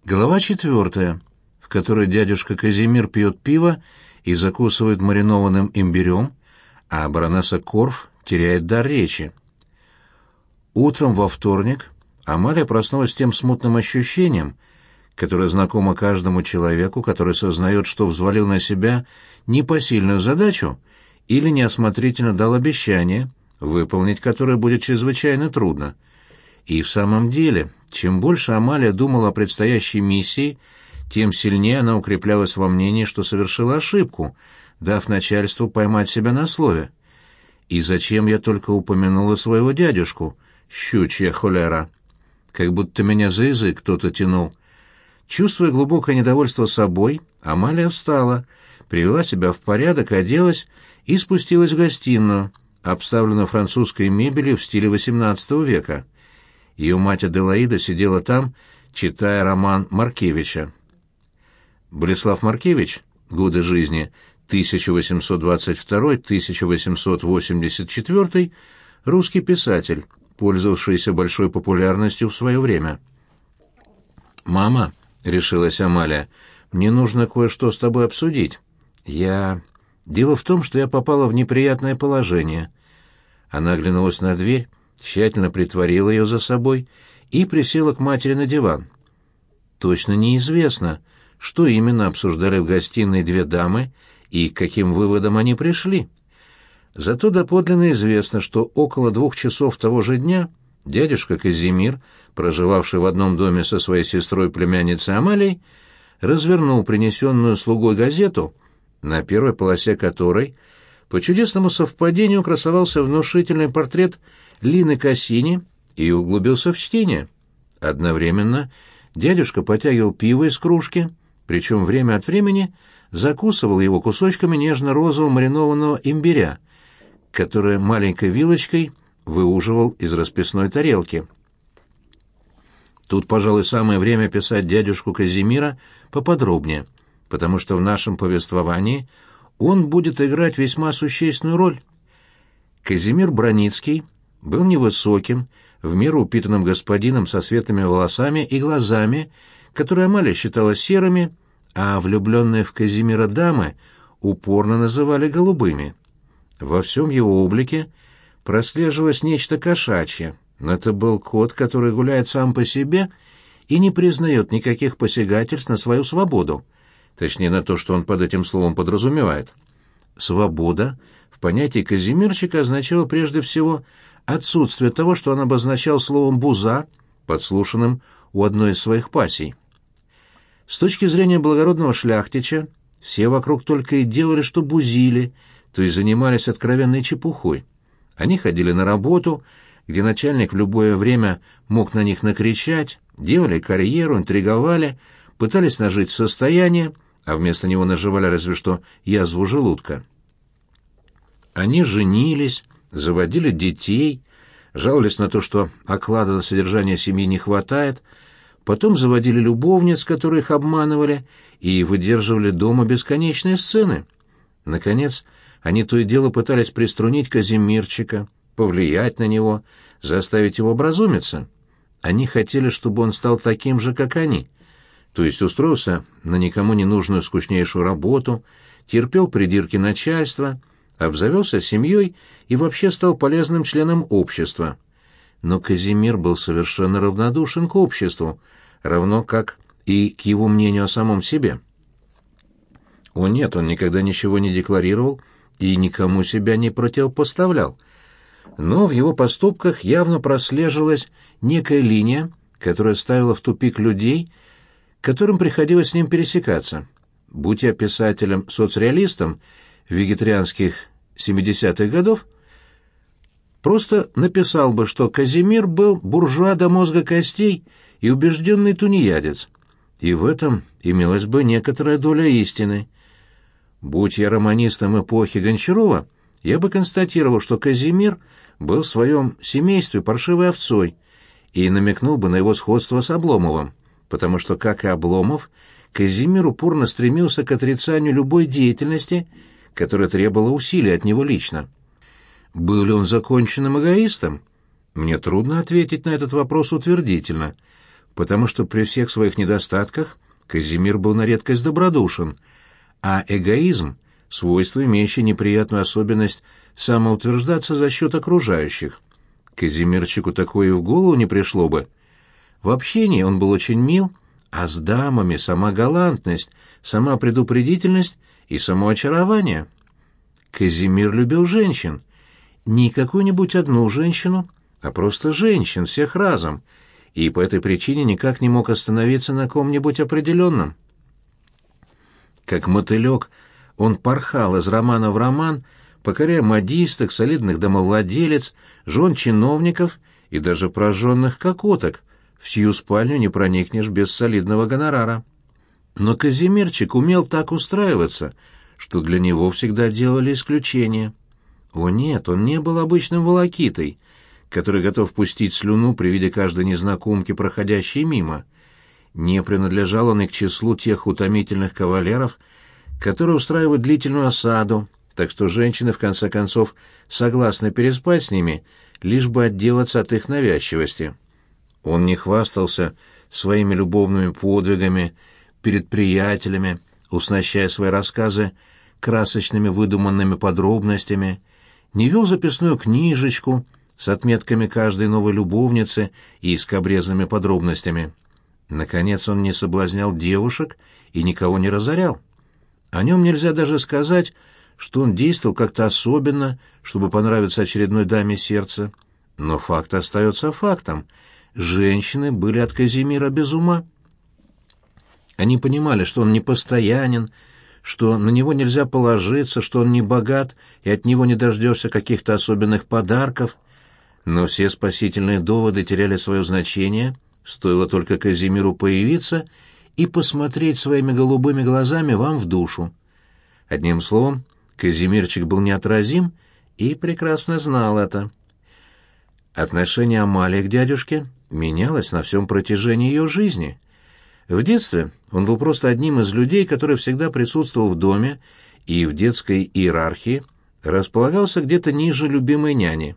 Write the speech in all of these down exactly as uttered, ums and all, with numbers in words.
Глава четвертая, в которой дядюшка Казимир пьет пиво и закусывает маринованным имбирем, а баронесса Корф теряет дар речи. Утром во вторник Амалия проснулась с тем смутным ощущением, которое знакомо каждому человеку, который сознает, что взвалил на себя непосильную задачу или неосмотрительно дал обещание, выполнить которое будет чрезвычайно трудно. И в самом деле, чем больше Амалия думала о предстоящей миссии, тем сильнее она укреплялась во мнении, что совершила ошибку, дав начальству поймать себя на слове. И зачем я только упомянула своего дядюшку, щучья холера? Как будто меня за язык кто-то тянул. Чувствуя глубокое недовольство собой, Амалия встала, привела себя в порядок, оделась и спустилась в гостиную, обставленную французской мебелью в стиле восемнадцатого века. Ее мать Аделаида сидела там, читая роман Маркевича. Болеслав Маркевич, годы жизни тысяча восемьсот двадцать второй — тысяча восемьсот восемьдесят четвёртый, русский писатель, пользовавшийся большой популярностью в свое время. «Мама», — решилась Амалия, — «мне нужно кое-что с тобой обсудить. Я... Дело в том, что я попала в неприятное положение». Она оглянулась на дверь, тщательно притворила ее за собой и присела к матери на диван. Точно неизвестно, что именно обсуждали в гостиной две дамы и к каким выводам они пришли. Зато доподлинно известно, что около двух часов того же дня дядюшка Казимир, проживавший в одном доме со своей сестрой-племянницей Амалией, развернул принесенную слугой газету, на первой полосе которой по чудесному совпадению красовался внушительный портрет Лины Кассини, и углубился в чтение. Одновременно дядюшка потягивал пиво из кружки, причем время от времени закусывал его кусочками нежно-розового маринованного имбиря, которое маленькой вилочкой выуживал из расписной тарелки. Тут, пожалуй, самое время писать дядюшку Казимира поподробнее, потому что в нашем повествовании он будет играть весьма существенную роль. Казимир Браницкий был невысоким, в меру упитанным господином со светлыми волосами и глазами, которые Амалия считала серыми, а влюбленные в Казимира дамы упорно называли голубыми. Во всем его облике прослеживалось нечто кошачье. Это был кот, который гуляет сам по себе и не признает никаких посягательств на свою свободу, точнее, на то, что он под этим словом подразумевает. Свобода в понятии Казимирчика означала прежде всего отсутствие того, что он обозначал словом «буза», подслушанным у одной из своих пассий. С точки зрения благородного шляхтича, все вокруг только и делали, что бузили, то есть занимались откровенной чепухой. Они ходили на работу, где начальник в любое время мог на них накричать, делали карьеру, интриговали, пытались нажить состояние, а вместо него наживали разве что язву желудка. Они женились, заводили детей, жаловались на то, что оклада на содержание семьи не хватает, потом заводили любовниц, которые их обманывали, и выдерживали дома бесконечные сцены. Наконец, они то и дело пытались приструнить Казимирчика, повлиять на него, заставить его образумиться. Они хотели, чтобы он стал таким же, как они, то есть устроился на никому не нужную скучнейшую работу, терпел придирки начальства, обзавелся семьей и вообще стал полезным членом общества. Но Казимир был совершенно равнодушен к обществу, равно как и к его мнению о самом себе. О нет, он никогда ничего не декларировал и никому себя не противопоставлял. Но в его поступках явно прослеживалась некая линия, которая ставила в тупик людей, которым приходилось с ним пересекаться. Будь я писателем-соцреалистом вегетарианских семидесятых годов, просто написал бы, что Казимир был буржуа до мозга костей и убежденный тунеядец, и в этом имелась бы некоторая доля истины. Будь я романистом эпохи Гончарова, я бы констатировал, что Казимир был в своем семействе паршивой овцой, и намекнул бы на его сходство с Обломовым, потому что, как и Обломов, Казимир упорно стремился к отрицанию любой деятельности, которая требовала усилий от него лично. Был ли он законченным эгоистом? Мне трудно ответить на этот вопрос утвердительно. потому что при всех своих недостатках Казимир был на редкость добродушен, а эгоизм — свойство, имеющее неприятную особенность самоутверждаться за счет окружающих. Казимирчику такое и в голову не пришло бы. В общении он был очень мил, а с дамами сама галантность, сама предупредительность и само очарование. Казимир любил женщин. Не какую-нибудь одну женщину, а просто женщин, всех разом, и по этой причине никак не мог остановиться на ком-нибудь определенном. Как мотылек, он порхал из романа в роман, покоряя модисток, солидных домовладелец, жен чиновников и даже прожженных кокоток, в чью спальню не проникнешь без солидного гонорара. Но Казимирчик умел так устраиваться, что для него всегда делали исключение. О нет, он не был обычным волокитой, который готов пустить слюну при виде каждой незнакомки, проходящей мимо. Не принадлежал он и к числу тех утомительных кавалеров, которые устраивают длительную осаду, так что женщины, в конце концов, согласны переспать с ними, лишь бы отделаться от их навязчивости. Он не хвастался своими любовными подвигами перед приятелями, уснащая свои рассказы красочными выдуманными подробностями, не вел записную книжечку с отметками каждой новой любовницы и скабрезными подробностями. Наконец, он не соблазнял девушек и никого не разорял. О нем нельзя даже сказать, что он действовал как-то особенно, чтобы понравиться очередной даме сердца. Но факт остается фактом. Женщины были от Казимира без ума. Они понимали, что он непостоянен, что на него нельзя положиться, что он не богат и от него не дождешься каких-то особенных подарков. Но все спасительные доводы теряли свое значение, стоило только Казимиру появиться и посмотреть своими голубыми глазами вам в душу. Одним словом, Казимирчик был неотразим и прекрасно знал это. Отношение Амалии к дядюшке менялось на всем протяжении ее жизни. В детстве он был просто одним из людей, который всегда присутствовал в доме и в детской иерархии располагался где-то ниже любимой няни.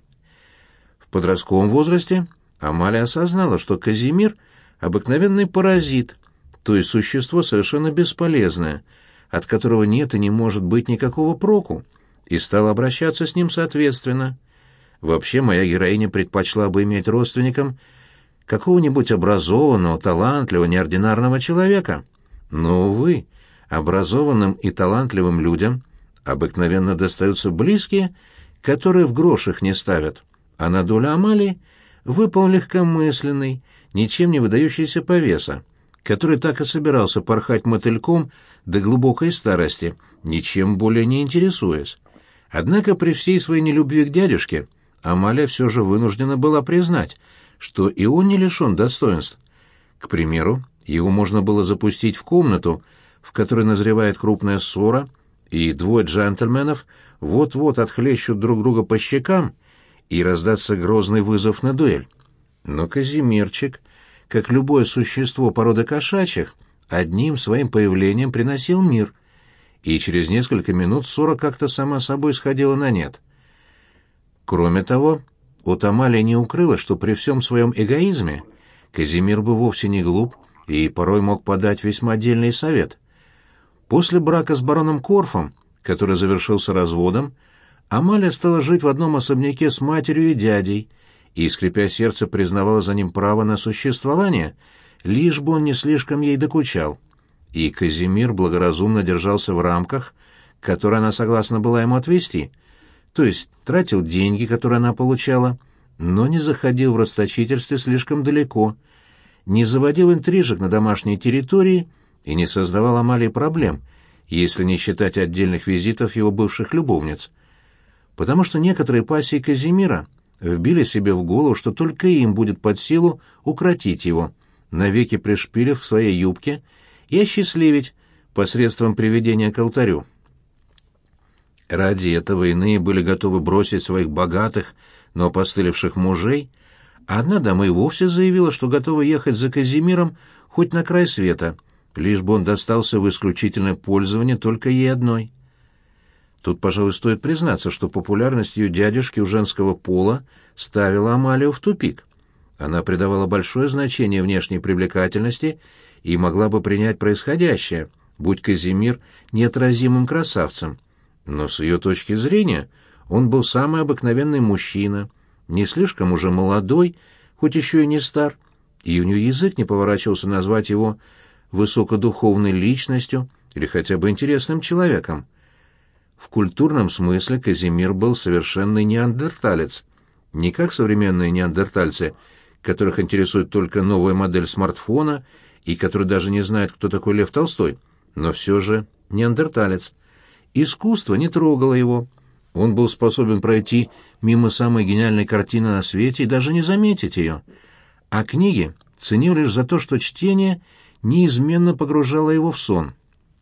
В подростковом возрасте Амалия осознала, что Казимир — обыкновенный паразит, то есть существо совершенно бесполезное, от которого нет и не может быть никакого проку, и стала обращаться с ним соответственно. Вообще, моя героиня предпочла бы иметь родственником какого-нибудь образованного, талантливого, неординарного человека. Но, увы, образованным и талантливым людям обыкновенно достаются близкие, которые в грош их не ставят, а на долю Амалии выпал легкомысленный, ничем не выдающийся повеса, который так и собирался порхать мотыльком до глубокой старости, ничем более не интересуясь. Однако при всей своей нелюбви к дядюшке Амалия все же вынуждена была признать, что и он не лишен достоинств. К примеру, его можно было запустить в комнату, в которой назревает крупная ссора, и двое джентльменов вот-вот отхлещут друг друга по щекам, и раздаться грозный вызов на дуэль. Но Казимирчик, как любое существо породы кошачьих, одним своим появлением приносил мир, и через несколько минут ссора как-то сама собой сходила на нет. Кроме того, от Амалии не укрылось, что при всем своем эгоизме Казимир был вовсе не глуп и порой мог подать весьма дельный совет. После брака с бароном Корфом, который завершился разводом, Амалия стала жить в одном особняке с матерью и дядей и, скрипя сердце, признавала за ним право на существование, лишь бы он не слишком ей докучал. И Казимир благоразумно держался в рамках, которые она согласна была ему отвести, то есть тратил деньги, которые она получала, но не заходил в расточительстве слишком далеко, не заводил интрижек на домашней территории и не создавал Амалии проблем, если не считать отдельных визитов его бывших любовниц. Потому что некоторые пассии Казимира вбили себе в голову, что только им будет под силу укротить его, навеки пришпилив к своей юбке и осчастливить посредством приведения к алтарю. Ради этого иные были готовы бросить своих богатых, но опостылевших мужей, а одна дама и вовсе заявила, что готова ехать за Казимиром хоть на край света, лишь бы он достался в исключительное пользование только ей одной. Тут, пожалуй, стоит признаться, что популярность ее дядюшки у женского пола ставила Амалию в тупик. она придавала большое значение внешней привлекательности и могла бы принять происходящее, будь Казимир неотразимым красавцем. Но с ее точки зрения он был самый обыкновенный мужчина, не слишком уже молодой, хоть еще и не стар, и у нее язык не поворачивался назвать его высокодуховной личностью или хотя бы интересным человеком. В культурном смысле Казимир был совершенный неандерталец, не как современные неандертальцы, которых интересует только новая модель смартфона и которые даже не знают, кто такой Лев Толстой, но все же неандерталец. Искусство не трогало его. Он был способен пройти мимо самой гениальной картины на свете и даже не заметить ее. А книги ценил лишь за то, что чтение неизменно погружало его в сон.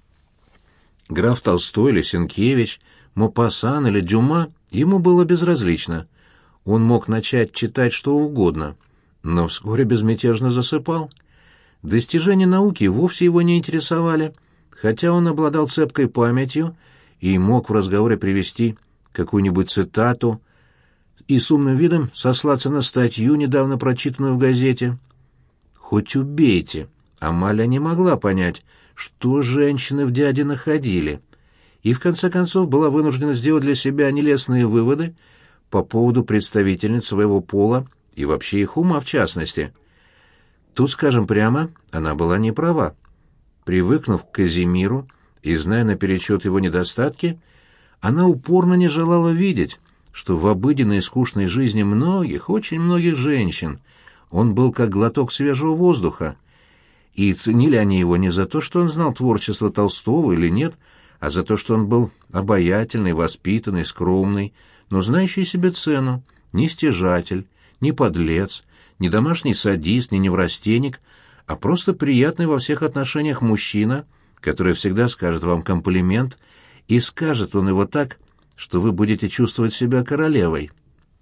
Граф Толстой или Сенкевич, Мопассан или Дюма ему было безразлично. Он мог начать читать что угодно, но вскоре безмятежно засыпал. Достижения науки вовсе его не интересовали, хотя он обладал цепкой памятью и мог в разговоре привести какую-нибудь цитату и с умным видом сослаться на статью, недавно прочитанную в газете. Хоть убейте, Амалия не могла понять, что женщины в дяде находили, и в конце концов была вынуждена сделать для себя нелестные выводы по поводу представительниц своего пола и вообще их ума в частности. Тут, скажем прямо, она была не права. Привыкнув к Казимиру и зная наперечет его недостатки, она упорно не желала видеть, что в обыденной и скучной жизни многих, очень многих женщин он был как глоток свежего воздуха, и ценили они его не за то, что он знал творчество Толстого или нет, а за то, что он был обаятельный, воспитанный, скромный, но знающий себе цену, не стяжатель, не подлец, не домашний садист, не неврастенник, а просто приятный во всех отношениях мужчина, который всегда скажет вам комплимент, и скажет он его так, что вы будете чувствовать себя королевой.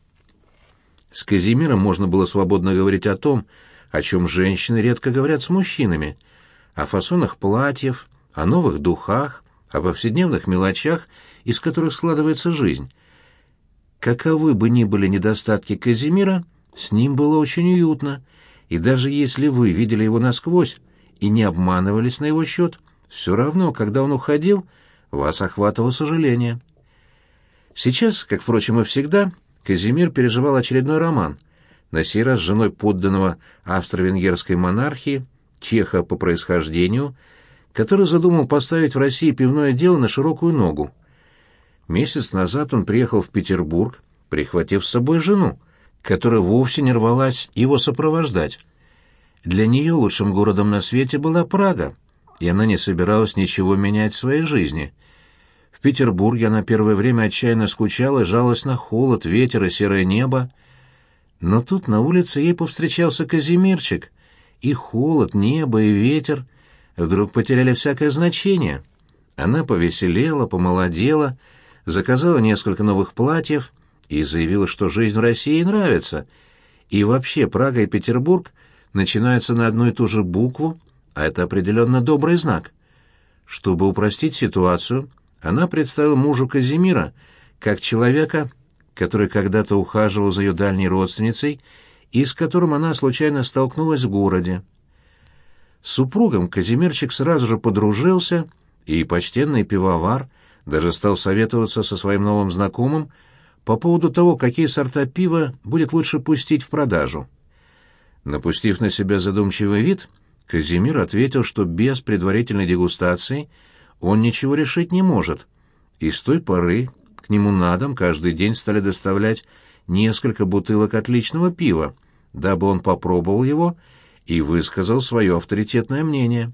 С Казимиром можно было свободно говорить о том, о чем женщины редко говорят с мужчинами, о фасонах платьев, о новых духах, о повседневных мелочах, из которых складывается жизнь. Каковы бы ни были недостатки Казимира, с ним было очень уютно, и даже если вы видели его насквозь и не обманывались на его счет, все равно, когда он уходил, вас охватывало сожаление. Сейчас, как, впрочем, и всегда, Казимир переживал очередной роман, на сей раз с женой подданного австро-венгерской монархии, чеха по происхождению, который задумал поставить в России пивное дело на широкую ногу. Месяц назад он приехал в Петербург, прихватив с собой жену, которая вовсе не рвалась его сопровождать. Для нее лучшим городом на свете была Прага, и она не собиралась ничего менять в своей жизни. В Петербурге она первое время отчаянно скучала и жаловалась на холод, ветер и серое небо. Но тут на улице ей повстречался Казимирчик, и холод, небо и ветер вдруг потеряли всякое значение. Она повеселела, помолодела, заказала несколько новых платьев и заявила, что жизнь в России ей нравится, и вообще Прага и Петербург начинаются на одну и ту же букву, а это определенно добрый знак. Чтобы упростить ситуацию, она представила мужу Казимира как человека, который когда-то ухаживал за ее дальней родственницей и с которым она случайно столкнулась в городе. С супругом Казимирчик сразу же подружился, и почтенный пивовар даже стал советоваться со своим новым знакомым по поводу того, какие сорта пива будет лучше пустить в продажу. Напустив на себя задумчивый вид, Казимир ответил, что без предварительной дегустации он ничего решить не может, и с той поры к нему на дом каждый день стали доставлять несколько бутылок отличного пива, дабы он попробовал его и высказал свое авторитетное мнение.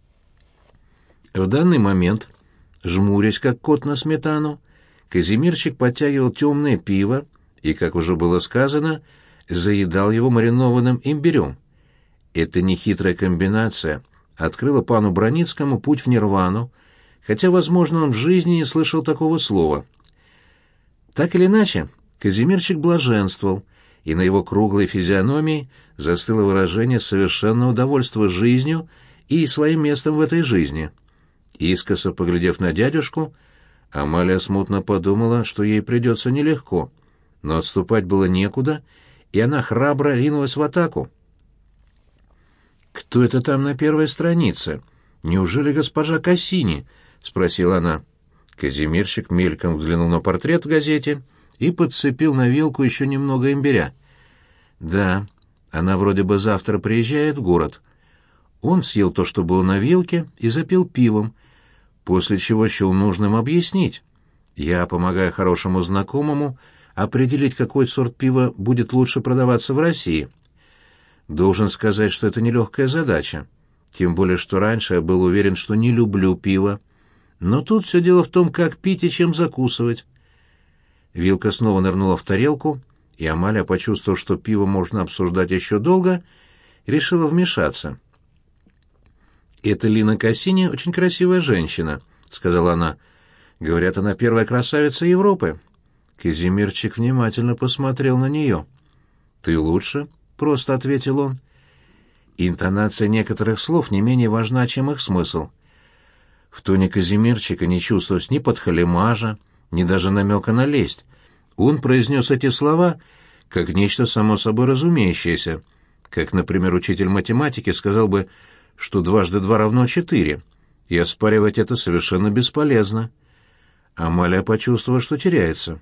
В данный момент, жмурясь как кот на сметану, Казимирчик подтягивал темное пиво и, как уже было сказано, заедал его маринованным имбирем. Эта нехитрая комбинация открыла пану Броницкому путь в нирвану, хотя, возможно, он в жизни не слышал такого слова. Так или иначе, Казимирчик блаженствовал, и на его круглой физиономии застыло выражение совершенного удовольствия жизнью и своим местом в этой жизни. Искоса поглядев на дядюшку, Амалия смутно подумала, что ей придется нелегко, но отступать было некуда, и она храбро ринулась в атаку. «Кто это там на первой странице? Неужели госпожа Кассини?» — спросила она. Казимирчик мельком взглянул на портрет в газете и подцепил на вилку еще немного имбиря. «Да, она вроде бы завтра приезжает в город». Он съел то, что было на вилке, и запил пивом, после чего счел нужным объяснить. Я помогаю хорошему знакомому определить, какой сорт пива будет лучше продаваться в России. Должен сказать, что это нелегкая задача, тем более, что раньше я был уверен, что не люблю пиво. Но тут все дело в том, как пить и чем закусывать. Вилка снова нырнула в тарелку, и Амалия, почувствовав, что пиво можно обсуждать еще долго, решила вмешаться. «Это Лина Кассини очень красивая женщина», — сказала она. «Говорят, она первая красавица Европы». Казимирчик внимательно посмотрел на нее. «Ты лучше?» — просто ответил он. Интонация некоторых слов не менее важна, чем их смысл. В тоне Казимирчика не чувствовалось ни подхалимажа, ни даже намека на лесть. Он произнес эти слова как нечто само собой разумеющееся, как, например, учитель математики сказал бы, что дважды два равно четыре, и оспаривать это совершенно бесполезно. Амалия почувствовала, что теряется.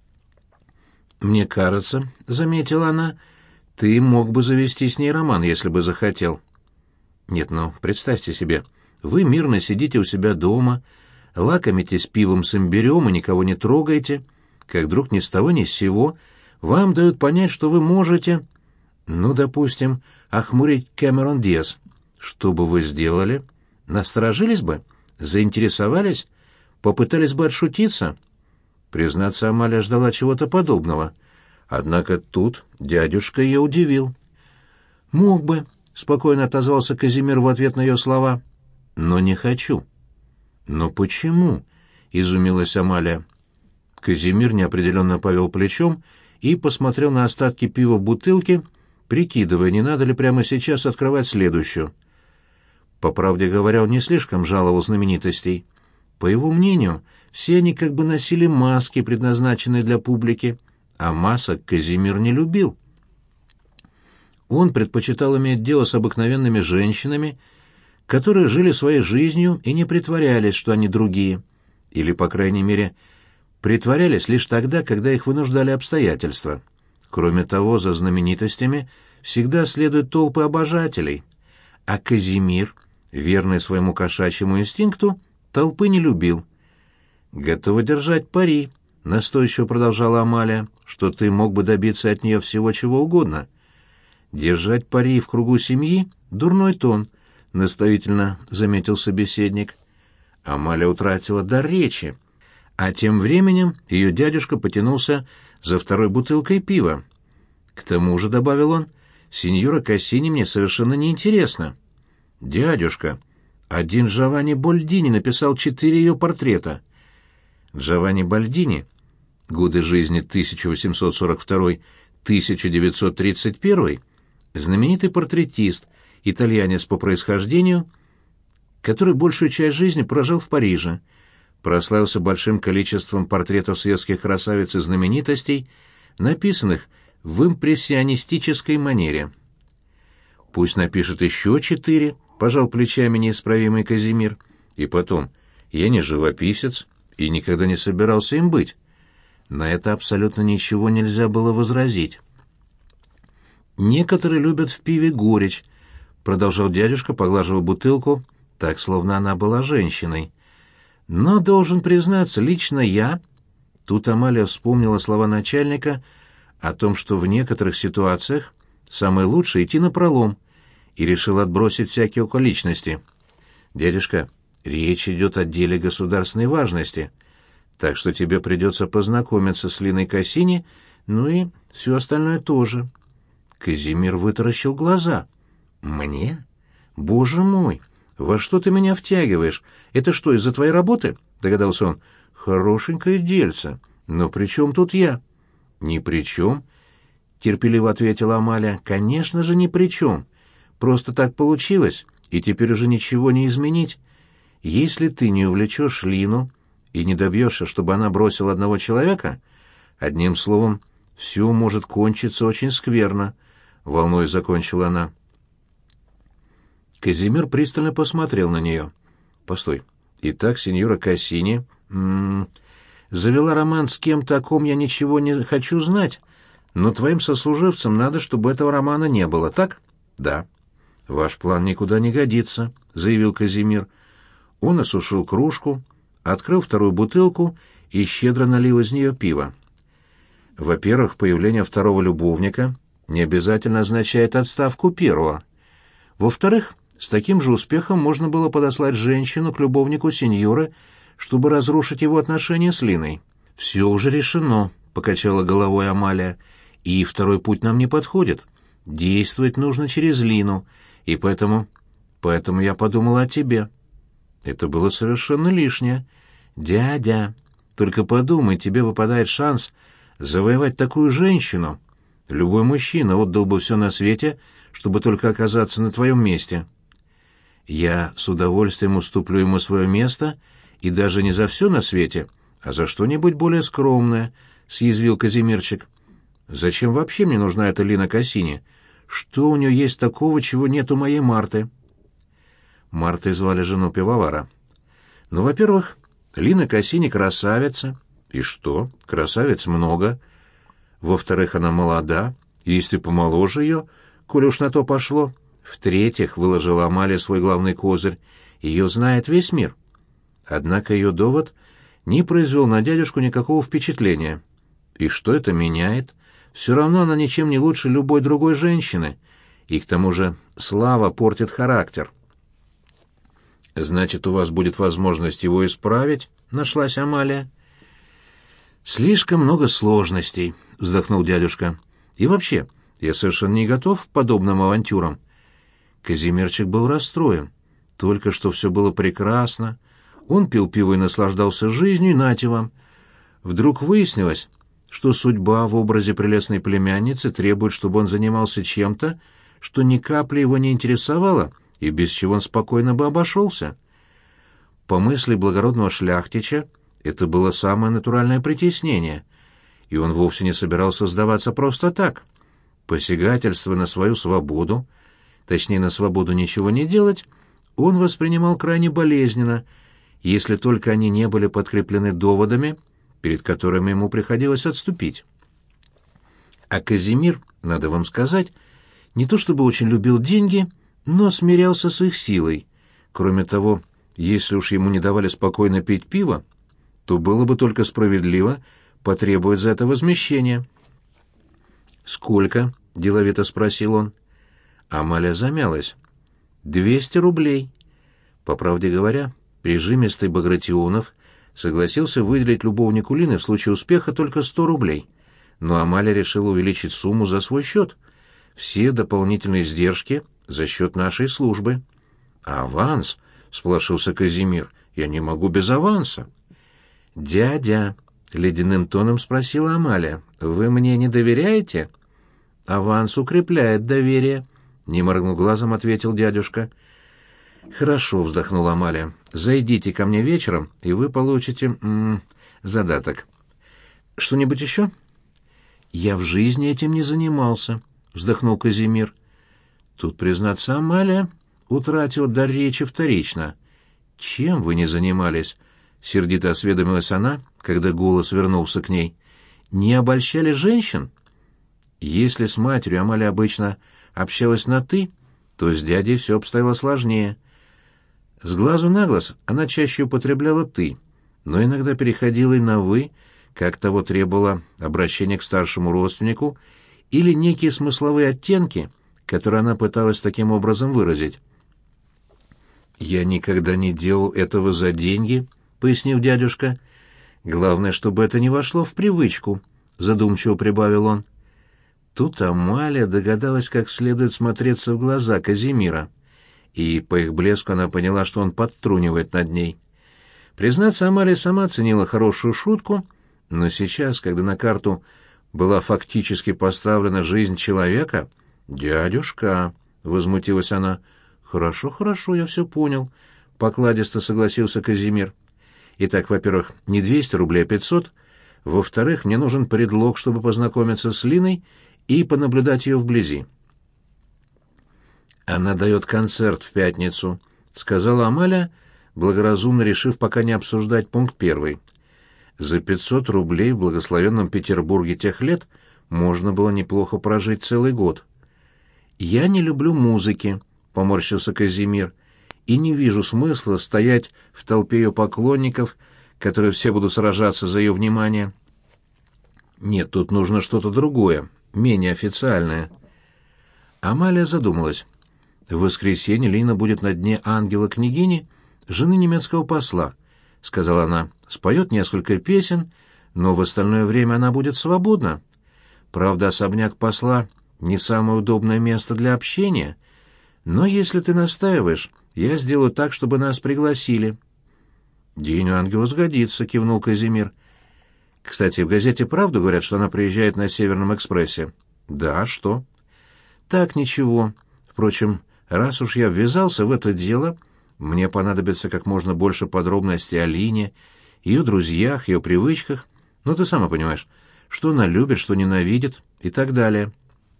«Мне кажется, — заметила она, — ты мог бы завести с ней роман, если бы захотел». «Нет, ну, представьте себе, вы мирно сидите у себя дома, лакомитесь пивом с имбирем и никого не трогаете, как вдруг ни с того ни с сего вам дают понять, что вы можете, ну, допустим, охмурить Кэмерон Диаз. Что бы вы сделали? Насторожились бы? Заинтересовались? Попытались бы отшутиться?» Признаться, Амалия ждала чего-то подобного. Однако тут дядюшка ее удивил. «Мог бы», — спокойно отозвался Казимир в ответ на ее слова. «Но не хочу». «Но почему?» — изумилась Амалия. Казимир неопределенно повел плечом и посмотрел на остатки пива в бутылке, прикидывая, не надо ли прямо сейчас открывать следующую. По правде говоря, он не слишком жаловал знаменитостей. По его мнению, все они как бы носили маски, предназначенные для публики, а масок Казимир не любил. Он предпочитал иметь дело с обыкновенными женщинами, которые жили своей жизнью и не притворялись, что они другие, или, по крайней мере, притворялись лишь тогда, когда их вынуждали обстоятельства. Кроме того, за знаменитостями всегда следуют толпы обожателей, а Казимир, верный своему кошачьему инстинкту, толпы не любил. «Готова держать пари», — настойчиво продолжала Амалия, — «что ты мог бы добиться от нее всего чего угодно». «Держать пари в кругу семьи — дурной тон», — наставительно заметил собеседник. Амалия утратила дар речи, а тем временем ее дядюшка потянулся за второй бутылкой пива. «К тому же», — добавил он, — «сеньора Кассини мне совершенно неинтересна». «Дядюшка, один Джованни Больдини написал четыре ее портрета». Джованни Больдини, годы жизни тысяча восемьсот сорок второй — тысяча девятьсот тридцать первый, знаменитый портретист, итальянец по происхождению, который большую часть жизни прожил в Париже, прославился большим количеством портретов светских красавиц и знаменитостей, написанных в импрессионистической манере. «Пусть напишет еще четыре», — пожал плечами неисправимый Казимир. «И потом, я не живописец и никогда не собирался им быть». На это абсолютно ничего нельзя было возразить. «Некоторые любят в пиве горечь», — продолжал дядюшка, поглаживая бутылку, так, словно она была женщиной. «Но, должен признаться, лично я...» Тут Амалия вспомнила слова начальника о том, что в некоторых ситуациях самое лучшее — идти напролом, и решила отбросить всякие околичности. «Дядюшка, речь идет о деле государственной важности, так что тебе придется познакомиться с Линой Кассини, ну и все остальное тоже». Казимир вытаращил глаза. «Мне? Боже мой! Во что ты меня втягиваешь? Это что, из-за твоей работы?» — догадался он. «Хорошенькое дельце. Но при чем тут я?» «Ни при чем», — терпеливо ответила Амалия. «Конечно же, ни при чем. Просто так получилось, и теперь уже ничего не изменить. Если ты не увлечешь Лину и не добьешься, чтобы она бросила одного человека, одним словом, все может кончиться очень скверно», — волнуясь закончила она. Казимир пристально посмотрел на нее. «Постой, итак, сеньора Кассини м-м, завела роман с кем-то, о ком я ничего не хочу знать, но твоим сослуживцам надо, чтобы этого романа не было, так?» «Да». «Ваш план никуда не годится», — заявил Казимир. Он осушил кружку, открыл вторую бутылку и щедро налил из нее пиво. «Во-первых, появление второго любовника не обязательно означает отставку первого. Во-вторых, с таким же успехом можно было подослать женщину к любовнику сеньоры, чтобы разрушить его отношения с Линой». «Все уже решено», — покачала головой Амалия, — «и второй путь нам не подходит. Действовать нужно через Лину, и поэтому... поэтому я подумала о тебе». «Это было совершенно лишнее. Дядя, только подумай, тебе выпадает шанс завоевать такую женщину. Любой мужчина отдал бы все на свете, чтобы только оказаться на твоем месте». «Я с удовольствием уступлю ему свое место, и даже не за все на свете, а за что-нибудь более скромное», — съязвил Казимирчик. «Зачем вообще мне нужна эта Лина Кассини? Что у нее есть такого, чего нет у моей Марты?» Мартой звали жену пивовара. «Ну, во-первых, Лина Кассини красавица. И что? Красавиц много. Во-вторых, она молода, если помоложе ее, коль уж на то пошло. В-третьих, выложила Амалия свой главный козырь, ее знает весь мир». Однако ее довод не произвел на дядюшку никакого впечатления. И что это меняет? Все равно она ничем не лучше любой другой женщины, и к тому же слава портит характер. «Значит, у вас будет возможность его исправить?» — нашлась Амалия. «Слишком много сложностей», — вздохнул дядюшка. «И вообще, я совершенно не готов к подобным авантюрам». Казимирчик был расстроен. Только что все было прекрасно. Он пил пиво и наслаждался жизнью, и нате вам. Вдруг выяснилось, что судьба в образе прелестной племянницы требует, чтобы он занимался чем-то, что ни капли его не интересовало, и без чего он спокойно бы обошелся. По мысли благородного шляхтича, это было самое натуральное притеснение, и он вовсе не собирался сдаваться просто так. Посягательство на свою свободу, точнее, на свободу ничего не делать, он воспринимал крайне болезненно, если только они не были подкреплены доводами, перед которыми ему приходилось отступить. А Казимир, надо вам сказать, не то чтобы очень любил деньги, но смирялся с их силой. Кроме того, если уж ему не давали спокойно пить пиво, то было бы только справедливо потребовать за это возмещения. «Сколько?» — деловито спросил он. Амалия замялась. «Двести рублей». По правде говоря, прижимистый Багратионов согласился выделить любовнику Лины в случае успеха только сто рублей, но Амалия решила увеличить сумму за свой счет. Все дополнительные издержки за счет нашей службы. «А аванс?» — сполошился Казимир. «Я не могу без аванса». «Дядя», — ледяным тоном спросила Амалия, — «вы мне не доверяете?» «Аванс укрепляет доверие», — не моргнув глазом, ответил дядюшка. «Хорошо», — вздохнула Амалия. «Зайдите ко мне вечером, и вы получите м-м, задаток. Что-нибудь еще?» «Я в жизни этим не занимался», — вздохнул Казимир. Тут, признаться, Амалия утратила дар речи вторично. «Чем вы не занимались?» — сердито осведомилась она, когда голос вернулся к ней. «Не обольщали женщин?» Если с матерью Амалия обычно общалась на «ты», то с дядей все обстояло сложнее. С глазу на глаз она чаще употребляла «ты», но иногда переходила и на «вы», как того требовало обращение к старшему родственнику или некие смысловые оттенки, которые она пыталась таким образом выразить. «Я никогда не делал этого за деньги», — пояснил дядюшка. «Главное, чтобы это не вошло в привычку», — задумчиво прибавил он. Тут Амалия догадалась, как следует смотреться в глаза Казимира, и по их блеску она поняла, что он подтрунивает над ней. Признаться, Амалия сама оценила хорошую шутку, но сейчас, когда на карту была фактически поставлена жизнь человека... «Дядюшка», — возмутилась она. «Хорошо, хорошо, я все понял», — покладисто согласился Казимир. «Итак, во-первых, не двести рублей, а пятьсот. Во-вторых, мне нужен предлог, чтобы познакомиться с Линой и понаблюдать ее вблизи. «Она дает концерт в пятницу», — сказала Амаля, благоразумно решив пока не обсуждать пункт первый. За пятьсот рублей в благословенном Петербурге тех лет можно было неплохо прожить целый год. «Я не люблю музыки», — поморщился Казимир, «и не вижу смысла стоять в толпе ее поклонников, которые все будут сражаться за ее внимание. Нет, тут нужно что-то другое, менее официальное». Амалия задумалась. В воскресенье Лина будет на дне ангела-княгини, жены немецкого посла, — сказала она, — споет несколько песен, но в остальное время она будет свободна. Правда, особняк посла — не самое удобное место для общения, но если ты настаиваешь, я сделаю так, чтобы нас пригласили. «День ангела сгодится», — кивнул Казимир. «Кстати, в газете правду говорят, что она приезжает на Северном экспрессе?» «Да, что?» «Так, ничего. Впрочем, раз уж я ввязался в это дело, мне понадобится как можно больше подробностей о Лине, ее друзьях, ее привычках, ну ты сама понимаешь, что она любит, что ненавидит и так далее».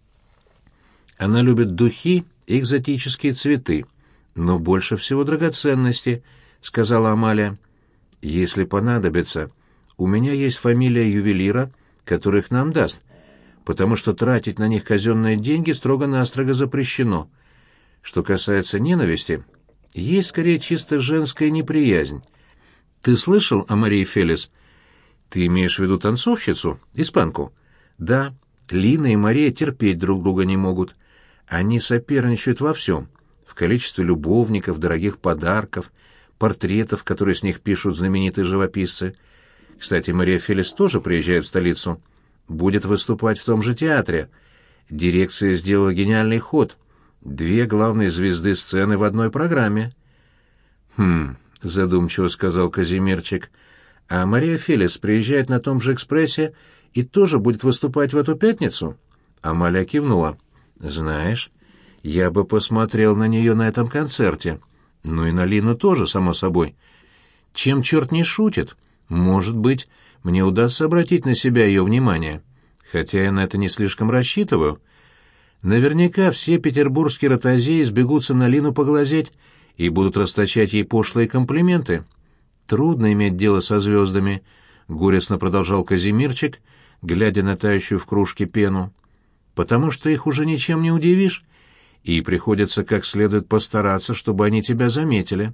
«Она любит духи и экзотические цветы, но больше всего драгоценности», — сказала Амалия. «Если понадобится, у меня есть фамилия ювелира, который их нам даст, потому что тратить на них казенные деньги строго-настрого запрещено. Что касается ненависти, есть скорее чисто женская неприязнь. Ты слышал о Марии Фелис? Ты имеешь в виду танцовщицу, испанку? Да, Лина и Мария терпеть друг друга не могут. Они соперничают во всем. В количестве любовников, дорогих подарков, портретов, которые с них пишут знаменитые живописцы. Кстати, Мария Фелис тоже приезжает в столицу. Будет выступать в том же театре. Дирекция сделала гениальный ход. Две главные звезды сцены в одной программе. «Хм», — задумчиво сказал Казимирчик, — «а Мария Фелис приезжает на том же экспрессе и тоже будет выступать в эту пятницу?» Амалия кивнула. «Знаешь, я бы посмотрел на нее на этом концерте. Ну и на Лину тоже, само собой. Чем черт не шутит? Может быть, мне удастся обратить на себя ее внимание. Хотя я на это не слишком рассчитываю. Наверняка все петербургские ротозеи сбегутся на Лину поглазеть и будут расточать ей пошлые комплименты. Трудно иметь дело со звездами», — горестно продолжал Казимирчик, глядя на тающую в кружке пену, «потому что их уже ничем не удивишь, и приходится как следует постараться, чтобы они тебя заметили».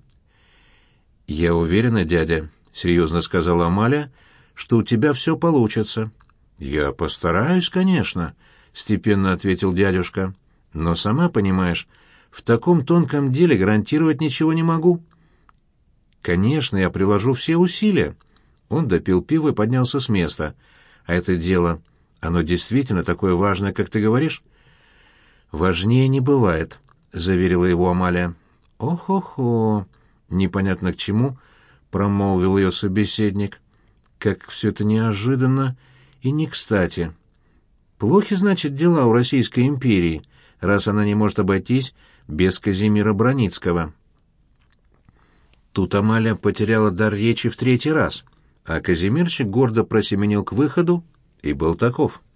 «Я уверена, дядя», — серьезно сказала Амаля, — «что у тебя все получится». «Я постараюсь, конечно», — степенно ответил дядюшка. «Но сама понимаешь, в таком тонком деле гарантировать ничего не могу». «Конечно, я приложу все усилия». Он допил пиво и поднялся с места. «А это дело, оно действительно такое важное, как ты говоришь?» «Важнее не бывает», — заверила его Амалия. «Ох-охо», — непонятно к чему промолвил ее собеседник. «Как все это неожиданно и не кстати. Плохи, значит, дела у Российской империи, раз она не может обойтись без Казимира Броницкого». Тут Амалия потеряла дар речи в третий раз, а Казимирчик гордо просеменил к выходу и был таков.